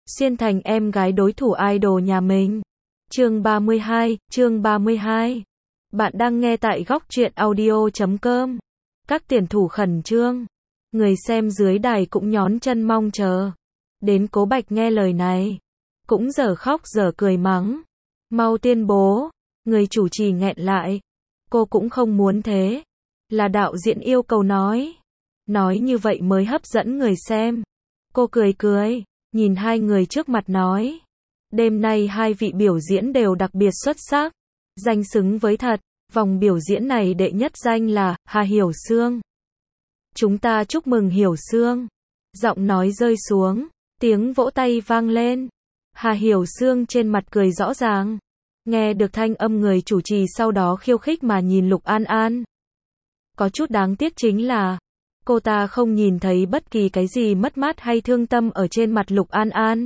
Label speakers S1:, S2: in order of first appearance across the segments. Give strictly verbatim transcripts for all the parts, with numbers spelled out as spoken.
S1: xuyên thành em gái đối thủ idol nhà mình. Chương ba mươi hai, chương ba mươi hai. Bạn đang nghe tại góc truyện audio chấm com. Các tuyển thủ khẩn trương. Người xem dưới đài cũng nhón chân mong chờ. Đến Cố Bạch nghe lời này, cũng dở khóc dở cười mắng. Mau tuyên bố. Người chủ trì nghẹn lại. Cô cũng không muốn thế. Là đạo diễn yêu cầu nói. Nói như vậy mới hấp dẫn người xem. Cô cười cười, nhìn hai người trước mặt nói. Đêm nay hai vị biểu diễn đều đặc biệt xuất sắc. Danh xứng với thật. Vòng biểu diễn này đệ nhất danh là Hà Hiểu Sương. Chúng ta chúc mừng Hiểu Sương. Giọng nói rơi xuống, tiếng vỗ tay vang lên. Hà Hiểu Sương trên mặt cười rõ ràng. Nghe được thanh âm người chủ trì sau đó khiêu khích mà nhìn Lục An An. Có chút đáng tiếc chính là cô ta không nhìn thấy bất kỳ cái gì mất mát hay thương tâm ở trên mặt Lục An An.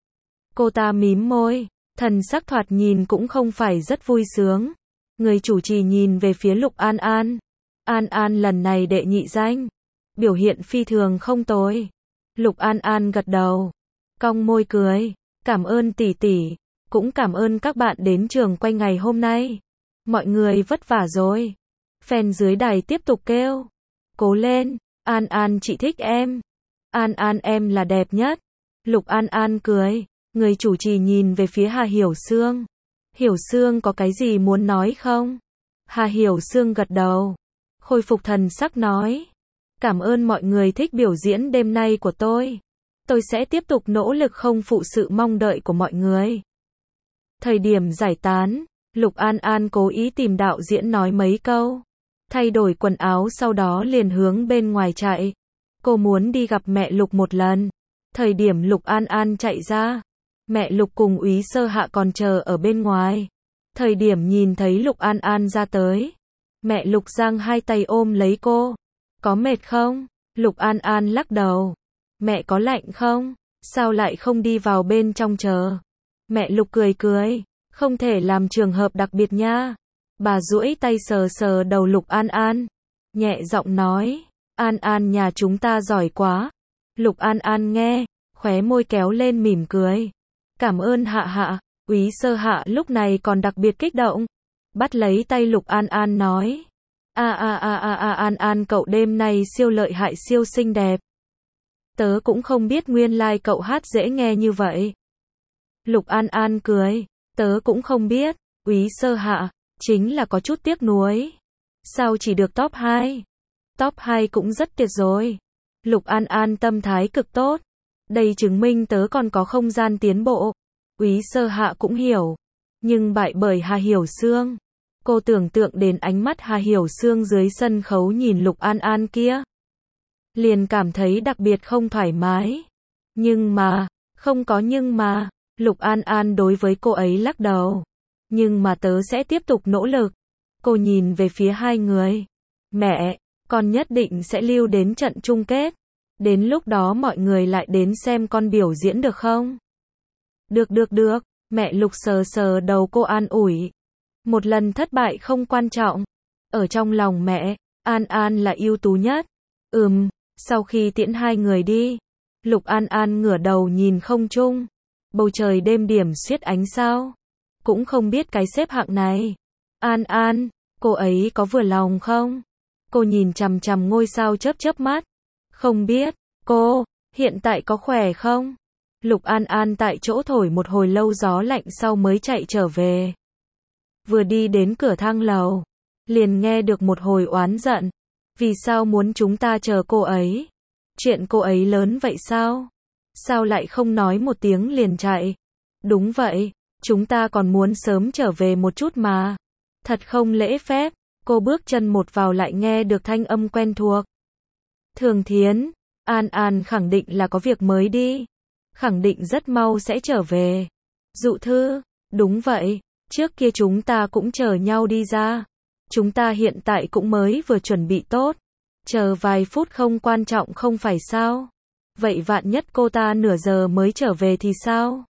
S1: Cô ta mím môi, thần sắc thoạt nhìn cũng không phải rất vui sướng. Người chủ trì nhìn về phía Lục An An. An An lần này đệ nhị danh. Biểu hiện phi thường không tồi. Lục An An gật đầu. Cong môi cười. Cảm ơn tỷ tỷ. Cũng cảm ơn các bạn đến trường quay ngày hôm nay. Mọi người vất vả rồi. Fan dưới đài tiếp tục kêu. Cố lên. An An chị thích em. An An em là đẹp nhất. Lục An An cười. Người chủ trì nhìn về phía Hà Hiểu Sương. Hiểu Sương có cái gì muốn nói không? Hà Hiểu Sương gật đầu. Khôi phục thần sắc nói. Cảm ơn mọi người thích biểu diễn đêm nay của tôi. Tôi sẽ tiếp tục nỗ lực không phụ sự mong đợi của mọi người. Thời điểm giải tán, Lục An An cố ý tìm đạo diễn nói mấy câu. Thay đổi quần áo sau đó liền hướng bên ngoài chạy. Cô muốn đi gặp mẹ Lục một lần. Thời điểm Lục An An chạy ra, mẹ Lục cùng Úy Sơ Hạ còn chờ ở bên ngoài. Thời điểm nhìn thấy Lục An An ra tới, mẹ Lục giang hai tay ôm lấy cô. Có mệt không? Lục An An lắc đầu. Mẹ có lạnh không? Sao lại không đi vào bên trong chờ? Mẹ Lục cười cười. Không thể làm trường hợp đặc biệt nha. Bà duỗi tay sờ sờ đầu Lục An An. Nhẹ giọng nói. An An nhà chúng ta giỏi quá. Lục An An nghe, khóe môi kéo lên mỉm cười. Cảm ơn Hạ Hạ. Úy Sơ Hạ lúc này còn đặc biệt kích động. Bắt lấy tay Lục An An nói. A a a a a An An cậu đêm nay siêu lợi hại siêu xinh đẹp. Tớ cũng không biết nguyên lai like cậu hát dễ nghe như vậy. Lục An An cười. Tớ cũng không biết. Úy Sơ Hạ, chính là có chút tiếc nuối. Sao chỉ được top hai? Top hai cũng rất tuyệt rồi. Lục An An tâm thái cực tốt. Đây chứng minh tớ còn có không gian tiến bộ. Úy Sơ Hạ cũng hiểu. Nhưng bại bởi Hà Hiểu Sương. Cô tưởng tượng đến ánh mắt Hà Hiểu Sương dưới sân khấu nhìn Lục An An kia. Liền cảm thấy đặc biệt không thoải mái. Nhưng mà, không có nhưng mà, Lục An An đối với cô ấy lắc đầu. Nhưng mà tớ sẽ tiếp tục nỗ lực. Cô nhìn về phía hai người. Mẹ, con nhất định sẽ lưu đến trận chung kết. Đến lúc đó mọi người lại đến xem con biểu diễn được không? Được được được, mẹ Lục sờ sờ đầu cô an ủi. Một lần thất bại không quan trọng. Ở trong lòng mẹ, An An là ưu tú nhất. Ừm, sau khi tiễn hai người đi, Lục An An ngửa đầu nhìn không trung. Bầu trời đêm điểm xuyết ánh sao. Cũng không biết cái xếp hạng này. An An, cô ấy có vừa lòng không? Cô nhìn chằm chằm ngôi sao chớp chớp mắt. Không biết, cô, hiện tại có khỏe không? Lục An An tại chỗ thổi một hồi lâu gió lạnh sau mới chạy trở về. Vừa đi đến cửa thang lầu, liền nghe được một hồi oán giận. Vì sao muốn chúng ta chờ cô ấy? Chuyện cô ấy lớn vậy sao? Sao lại không nói một tiếng liền chạy? Đúng vậy, chúng ta còn muốn sớm trở về một chút mà. Thật không lễ phép. Cô bước chân một vào lại nghe được thanh âm quen thuộc. Thường Thiến, An An khẳng định là có việc mới đi. Khẳng định rất mau sẽ trở về. Dụ Thư, đúng vậy, trước kia chúng ta cũng chờ nhau đi ra. Chúng ta hiện tại cũng mới vừa chuẩn bị tốt. Chờ vài phút không quan trọng không phải sao? Vậy vạn nhất cô ta nửa giờ mới trở về thì sao?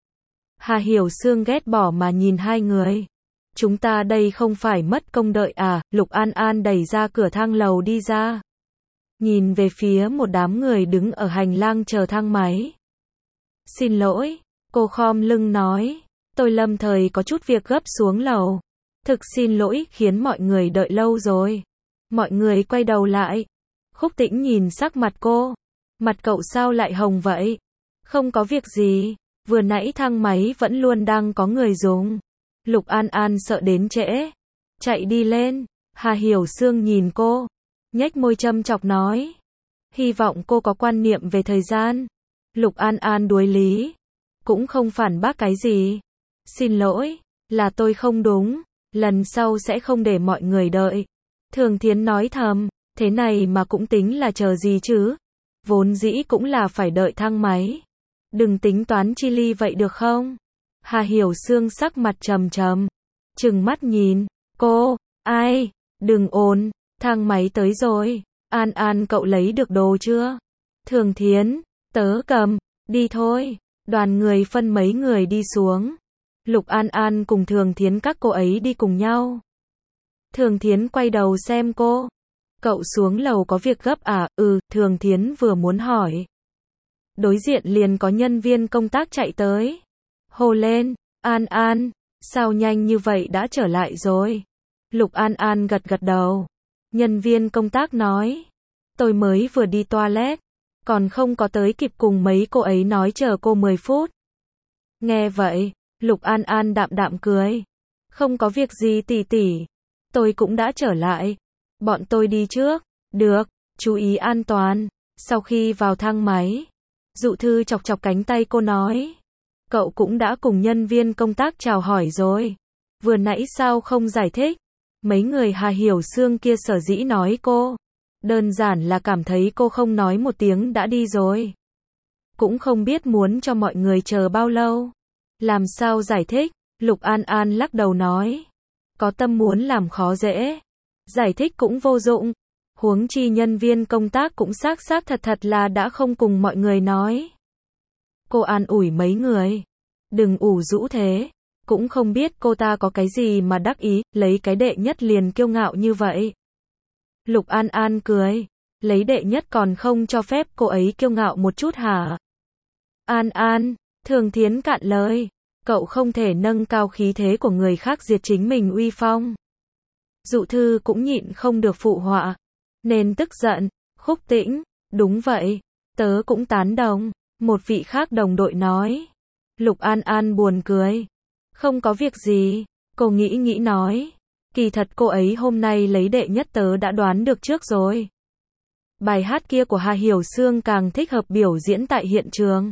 S1: Hà Hiểu Sương ghét bỏ mà nhìn hai người. Chúng ta đây không phải mất công đợi à? Lục An An đẩy ra cửa thang lầu đi ra. Nhìn về phía một đám người đứng ở hành lang chờ thang máy. Xin lỗi, cô khom lưng nói. Tôi lâm thời có chút việc gấp xuống lầu. Thực xin lỗi khiến mọi người đợi lâu rồi. Mọi người quay đầu lại. Khúc Tĩnh nhìn sắc mặt cô. Mặt cậu sao lại hồng vậy? Không có việc gì. Vừa nãy thang máy vẫn luôn đang có người dùng. Lục An An sợ đến trễ. Chạy đi lên. Hà Hiểu Sương nhìn cô. Nhếch môi châm chọc nói. Hy vọng cô có quan niệm về thời gian. Lục An An đuối lý. Cũng không phản bác cái gì. Xin lỗi, là tôi không đúng. Lần sau sẽ không để mọi người đợi. Thường Thiến nói thầm. Thế này mà cũng tính là chờ gì chứ? Vốn dĩ cũng là phải đợi thang máy. Đừng tính toán chi ly vậy được không? Hà Hiểu Sương sắc mặt trầm trầm. Trừng mắt nhìn. Cô, ai? Đừng ồn, thang máy tới rồi. An An cậu lấy được đồ chưa? Thường Thiến, tớ cầm, đi thôi. Đoàn người phân mấy người đi xuống. Lục An An cùng Thường Thiến các cô ấy đi cùng nhau. Thường Thiến quay đầu xem cô. Cậu xuống lầu có việc gấp à? Ừ, Thường Thiến vừa muốn hỏi. Đối diện liền có nhân viên công tác chạy tới. Hô lên, An An, sao nhanh như vậy đã trở lại rồi? Lục An An gật gật đầu. Nhân viên công tác nói. Tôi mới vừa đi toilet. Còn không có tới kịp cùng mấy cô ấy nói chờ cô mười phút. Nghe vậy, Lục An An đạm đạm cười. Không có việc gì tỷ tỷ. Tôi cũng đã trở lại. Bọn tôi đi trước. Được, chú ý an toàn. Sau khi vào thang máy, Dụ Thư chọc chọc cánh tay cô nói. Cậu cũng đã cùng nhân viên công tác chào hỏi rồi. Vừa nãy sao không giải thích? Mấy người Hà Hiểu Sương kia sở dĩ nói cô. Đơn giản là cảm thấy cô không nói một tiếng đã đi rồi. Cũng không biết muốn cho mọi người chờ bao lâu. Làm sao giải thích? Lục An An lắc đầu nói. Có tâm muốn làm khó dễ. Giải thích cũng vô dụng. Huống chi nhân viên công tác cũng xác xác thật thật là đã không cùng mọi người nói. Cô an ủi mấy người. Đừng ủ rũ thế. Cũng không biết cô ta có cái gì mà đắc ý, lấy cái đệ nhất liền kiêu ngạo như vậy. Lục An An cười. Lấy đệ nhất còn không cho phép cô ấy kiêu ngạo một chút hả? An An, Thường Thiến cạn lời. Cậu không thể nâng cao khí thế của người khác diệt chính mình uy phong. Dụ Thư cũng nhịn không được phụ họa. Nên tức giận. Khúc Tĩnh, đúng vậy. Tớ cũng tán đồng. Một vị khác đồng đội nói. Lục An An buồn cười. Không có việc gì. Cô nghĩ nghĩ nói. Kỳ thật cô ấy hôm nay lấy đệ nhất tớ đã đoán được trước rồi. Bài hát kia của Hà Hiểu Sương càng thích hợp biểu diễn tại hiện trường.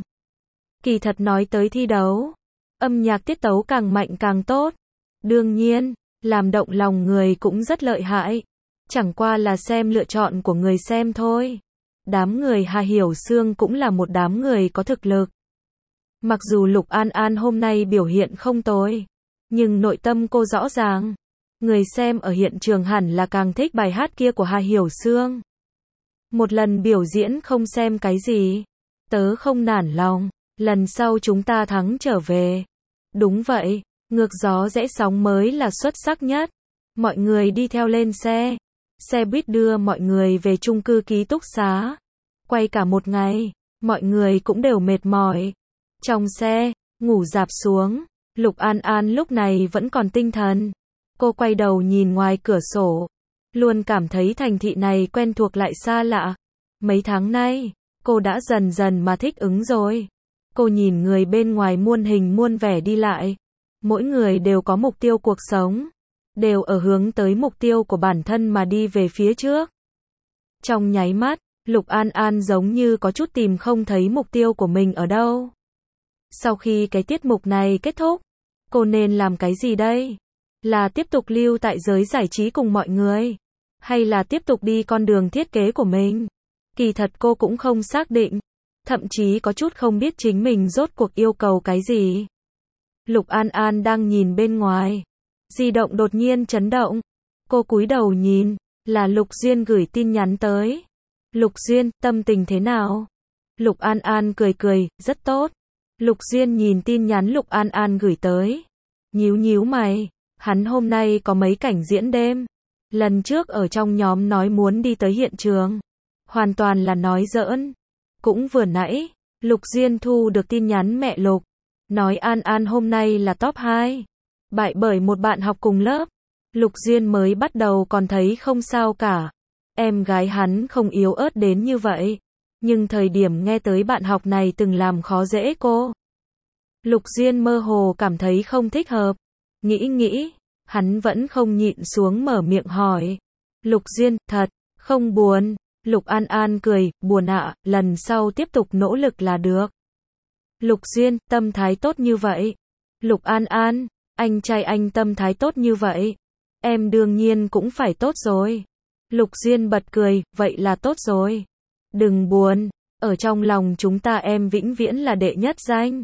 S1: Kỳ thật nói tới thi đấu, âm nhạc tiết tấu càng mạnh càng tốt. Đương nhiên, làm động lòng người cũng rất lợi hại. Chẳng qua là xem lựa chọn của người xem thôi. Đám người Hà Hiểu Sương cũng là một đám người có thực lực. Mặc dù Lục An An hôm nay biểu hiện không tồi, nhưng nội tâm cô rõ ràng. Người xem ở hiện trường hẳn là càng thích bài hát kia của Hà Hiểu Sương. Một lần biểu diễn không xem cái gì. Tớ không nản lòng. Lần sau chúng ta thắng trở về. Đúng vậy. Ngược gió rẽ sóng mới là xuất sắc nhất. Mọi người đi theo lên xe. Xe buýt đưa mọi người về chung cư ký túc xá. Quay cả một ngày. Mọi người cũng đều mệt mỏi. Trong xe, ngủ rạp xuống. Lục An An lúc này vẫn còn tinh thần. Cô quay đầu nhìn ngoài cửa sổ. Luôn cảm thấy thành thị này quen thuộc lại xa lạ. Mấy tháng nay, cô đã dần dần mà thích ứng rồi. Cô nhìn người bên ngoài muôn hình muôn vẻ đi lại. Mỗi người đều có mục tiêu cuộc sống. Đều ở hướng tới mục tiêu của bản thân mà đi về phía trước. Trong nháy mắt, Lục An An giống như có chút tìm không thấy mục tiêu của mình ở đâu. Sau khi cái tiết mục này kết thúc, cô nên làm cái gì đây? Là tiếp tục lưu tại giới giải trí cùng mọi người? Hay là tiếp tục đi con đường thiết kế của mình? Kỳ thật cô cũng không xác định. Thậm chí có chút không biết chính mình rốt cuộc yêu cầu cái gì. Lục An An đang nhìn bên ngoài. Di động đột nhiên chấn động. Cô cúi đầu nhìn. Là Lục Duyên gửi tin nhắn tới. Lục Duyên, tâm tình thế nào? Lục An An cười cười, rất tốt. Lục Duyên nhìn tin nhắn Lục An An gửi tới. Nhíu nhíu mày. Hắn hôm nay có mấy cảnh diễn đêm. Lần trước ở trong nhóm nói muốn đi tới hiện trường. Hoàn toàn là nói giỡn. Cũng vừa nãy, Lục Diên thu được tin nhắn mẹ Lục, nói An An hôm nay là top hai, bại bởi một bạn học cùng lớp. Lục Diên mới bắt đầu còn thấy không sao cả, em gái hắn không yếu ớt đến như vậy, nhưng thời điểm nghe tới bạn học này từng làm khó dễ cô, Lục Diên mơ hồ cảm thấy không thích hợp. Nghĩ nghĩ, hắn vẫn không nhịn xuống mở miệng hỏi. Lục Diên, thật, không buồn. Lục An An cười, buồn ạ, lần sau tiếp tục nỗ lực là được. Lục Diên, tâm thái tốt như vậy. Lục An An, anh trai anh tâm thái tốt như vậy. Em đương nhiên cũng phải tốt rồi. Lục Diên bật cười, vậy là tốt rồi. Đừng buồn, ở trong lòng chúng ta em vĩnh viễn là đệ nhất danh.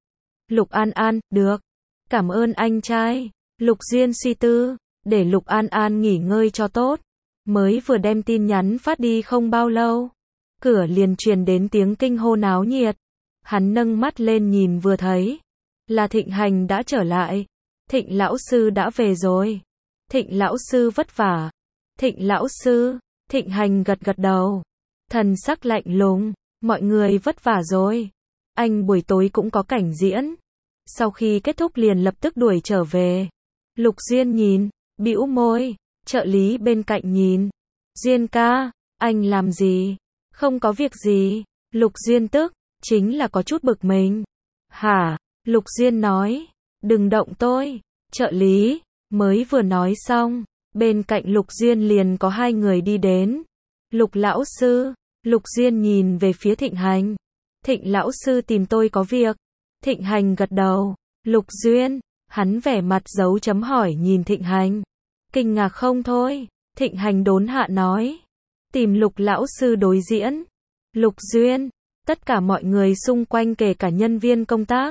S1: Lục An An, được. Cảm ơn anh trai. Lục Diên suy tư, để Lục An An nghỉ ngơi cho tốt. Mới vừa đem tin nhắn phát đi không bao lâu, cửa liền truyền đến tiếng kinh hô náo nhiệt. Hắn nâng mắt lên nhìn vừa thấy, là Thịnh Hành đã trở lại. Thịnh lão sư đã về rồi. Thịnh lão sư vất vả. Thịnh lão sư, Thịnh Hành gật gật đầu. Thần sắc lạnh lùng, mọi người vất vả rồi. Anh buổi tối cũng có cảnh diễn. Sau khi kết thúc liền lập tức đuổi trở về. Lục Diên nhìn, bĩu môi, trợ lý bên cạnh nhìn. Diên ca, anh làm gì? Không có việc gì. Lục Diên tức, chính là có chút bực mình. Hả? Lục Diên nói, đừng động tôi. Trợ lý, mới vừa nói xong, bên cạnh Lục Diên liền có hai người đi đến. Lục lão sư, Lục Diên nhìn về phía Thịnh Hành. Thịnh lão sư tìm tôi có việc. Thịnh Hành gật đầu. Lục Duyên, hắn vẻ mặt dấu chấm hỏi nhìn Thịnh Hành. Kinh ngạc không thôi. Thịnh Hành đốn hạ nói. Tìm Lục lão sư đối diễn. Lục Duyên, tất cả mọi người xung quanh kể cả nhân viên công tác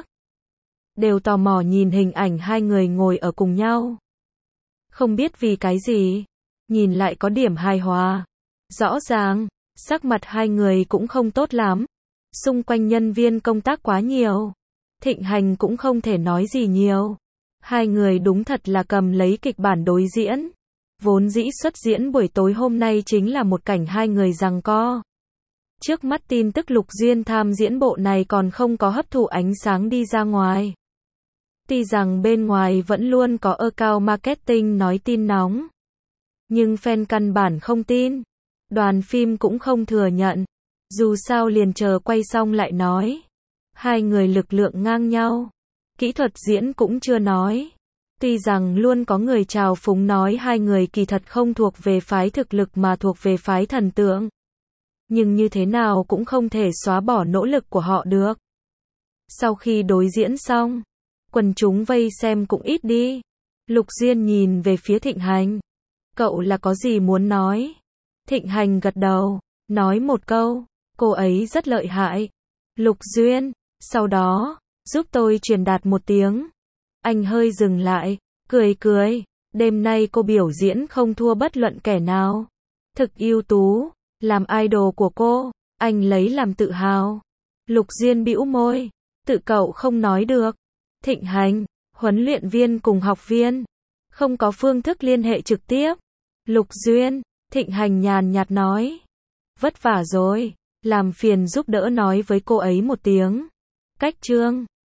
S1: đều tò mò nhìn hình ảnh hai người ngồi ở cùng nhau. Không biết vì cái gì, nhìn lại có điểm hài hòa. Rõ ràng, sắc mặt hai người cũng không tốt lắm. Xung quanh nhân viên công tác quá nhiều. Thịnh Hành cũng không thể nói gì nhiều. Hai người đúng thật là cầm lấy kịch bản đối diễn. Vốn dĩ xuất diễn buổi tối hôm nay chính là một cảnh hai người giằng co. Trước mắt tin tức Lục Diên tham diễn bộ này còn không có hấp thụ ánh sáng đi ra ngoài. Tuy rằng bên ngoài vẫn luôn có account marketing nói tin nóng, nhưng fan căn bản không tin. Đoàn phim cũng không thừa nhận. Dù sao liền chờ quay xong lại nói. Hai người lực lượng ngang nhau. Kỹ thuật diễn cũng chưa nói. Tuy rằng luôn có người trào phúng nói hai người kỳ thật không thuộc về phái thực lực mà thuộc về phái thần tượng. Nhưng như thế nào cũng không thể xóa bỏ nỗ lực của họ được. Sau khi đối diễn xong, quần chúng vây xem cũng ít đi. Lục Diên nhìn về phía Thịnh Hành. Cậu là có gì muốn nói? Thịnh Hành gật đầu, nói một câu, cô ấy rất lợi hại. Lục Duyên, sau đó, giúp tôi truyền đạt một tiếng. Anh hơi dừng lại, cười cười, đêm nay cô biểu diễn không thua bất luận kẻ nào. Thực ưu tú, làm idol của cô, anh lấy làm tự hào. Lục Diên bĩu môi, tự cậu không nói được. Thịnh Hành, huấn luyện viên cùng học viên, không có phương thức liên hệ trực tiếp. Lục Duyên, Thịnh Hành nhàn nhạt nói. Vất vả rồi, làm phiền giúp đỡ nói với cô ấy một tiếng. Cách chương